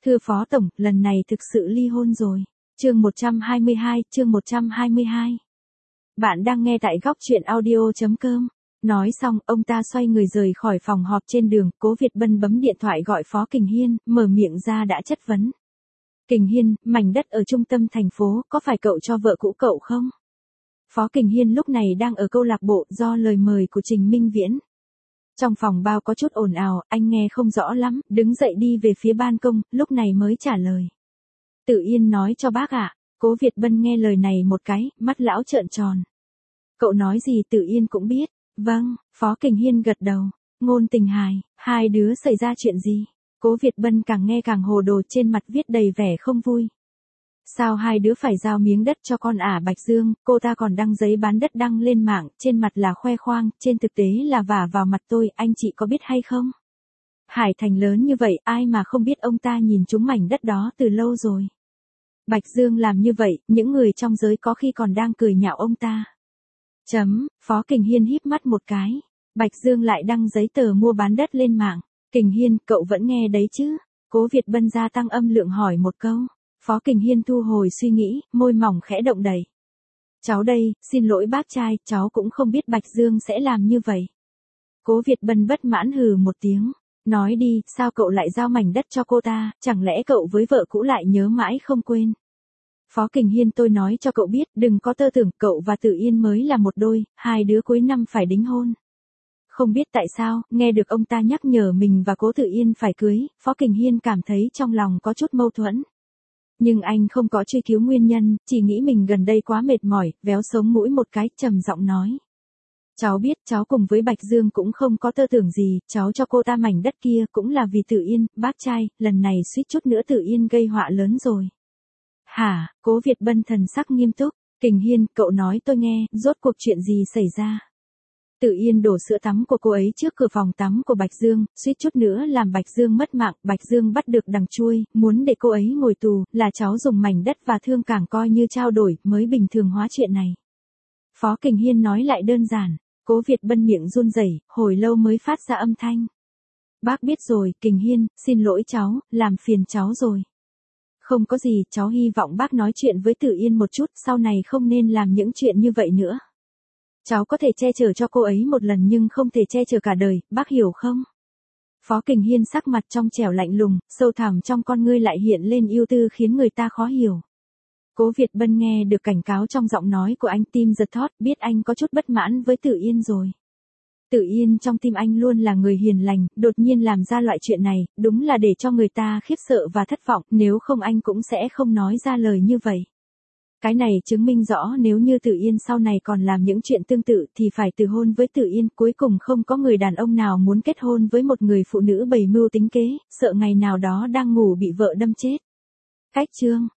Thưa Phó Tổng, lần này thực sự ly hôn rồi. Chương 122. Bạn đang nghe tại góc truyện audio.com. Nói xong, ông ta xoay người rời khỏi phòng họp trên đường, Cố Việt Bân bấm điện thoại gọi Phó Kình Hiên, mở miệng ra đã chất vấn. Kình Hiên, mảnh đất ở trung tâm thành phố, có phải cậu cho vợ cũ cậu không? Phó Kình Hiên lúc này đang ở câu lạc bộ do lời mời của Trình Minh Viễn. Trong phòng bao có chút ồn ào, anh nghe không rõ lắm, đứng dậy đi về phía ban công, lúc này mới trả lời. Tử Yên nói cho bác ạ. Cố Việt Bân nghe lời này một cái, mắt lão trợn tròn. Cậu nói gì Tử Yên cũng biết. Vâng, Phó Kình Hiên gật đầu. Ngôn Tình hài, hai đứa xảy ra chuyện gì? Cố Việt Bân càng nghe càng hồ đồ, trên mặt viết đầy vẻ không vui. Sao hai đứa phải giao miếng đất cho con ả Bạch Dương, cô ta còn đăng giấy bán đất đăng lên mạng, trên mặt là khoe khoang, trên thực tế là vả vào mặt tôi, anh chị có biết hay không? Hải Thành lớn như vậy, ai mà không biết ông ta nhìn trúng mảnh đất đó từ lâu rồi. Bạch Dương làm như vậy, những người trong giới có khi còn đang cười nhạo ông ta. Phó Kình Hiên híp mắt một cái. Bạch Dương lại đăng giấy tờ mua bán đất lên mạng. Kình Hiên, cậu vẫn nghe đấy chứ? Cố Việt Bân gia tăng âm lượng hỏi một câu. Phó Kình Hiên thu hồi suy nghĩ, môi mỏng khẽ động đậy. Cháu đây, xin lỗi bác trai, cháu cũng không biết Bạch Dương sẽ làm như vậy. Cố Việt Bân bất mãn hừ một tiếng. Nói đi, sao cậu lại giao mảnh đất cho cô ta, chẳng lẽ cậu với vợ cũ lại nhớ mãi không quên? Phó Kình Hiên, tôi nói cho cậu biết, đừng có tơ tưởng cậu và Tử Yên mới là một đôi, hai đứa cuối năm phải đính hôn. Không biết tại sao, nghe được ông ta nhắc nhở mình và Cố Tử Yên phải cưới, Phó Kình Hiên cảm thấy trong lòng có chút mâu thuẫn. Nhưng anh không có truy cứu nguyên nhân, chỉ nghĩ mình gần đây quá mệt mỏi, véo sống mũi một cái, trầm giọng nói. Cháu biết, cháu cùng với Bạch Dương cũng không có tơ tưởng gì, cháu cho cô ta mảnh đất kia cũng là vì Tử Yên, bác trai, lần này suýt chút nữa Tử Yên gây họa lớn rồi. Hả? Cố Việt Bân thần sắc nghiêm túc. Kình Hiên, cậu nói tôi nghe, rốt cuộc chuyện gì xảy ra? Tử Yên đổ sữa tắm của cô ấy trước cửa phòng tắm của Bạch Dương, suýt chút nữa làm Bạch Dương mất mạng, Bạch Dương bắt được đằng chui, muốn để cô ấy ngồi tù, là cháu dùng mảnh đất và thương cảng coi như trao đổi, mới bình thường hóa chuyện này. Phó Kình Hiên nói lại đơn giản. Cố Việt Bân miệng run rẩy, hồi lâu mới phát ra âm thanh. Bác biết rồi, Kình Hiên, xin lỗi cháu, làm phiền cháu rồi. Không có gì, cháu hy vọng bác nói chuyện với Tử Yên một chút, sau này không nên làm những chuyện như vậy nữa. Cháu có thể che chở cho cô ấy một lần nhưng không thể che chở cả đời, bác hiểu không? Phó Kình Hiên sắc mặt trong trẻo lạnh lùng, sâu thẳm trong con ngươi lại hiện lên ưu tư khiến người ta khó hiểu. Cố Việt Bân nghe được cảnh cáo trong giọng nói của anh, tim giật thót, biết anh có chút bất mãn với Tử Yên rồi. Tử Yên trong tim anh luôn là người hiền lành, đột nhiên làm ra loại chuyện này, đúng là để cho người ta khiếp sợ và thất vọng, nếu không anh cũng sẽ không nói ra lời như vậy. Cái này chứng minh rõ nếu như Tử Yên sau này còn làm những chuyện tương tự thì phải từ hôn với Tử Yên, cuối cùng không có người đàn ông nào muốn kết hôn với một người phụ nữ bày mưu tính kế, sợ ngày nào đó đang ngủ bị vợ đâm chết. Cách chương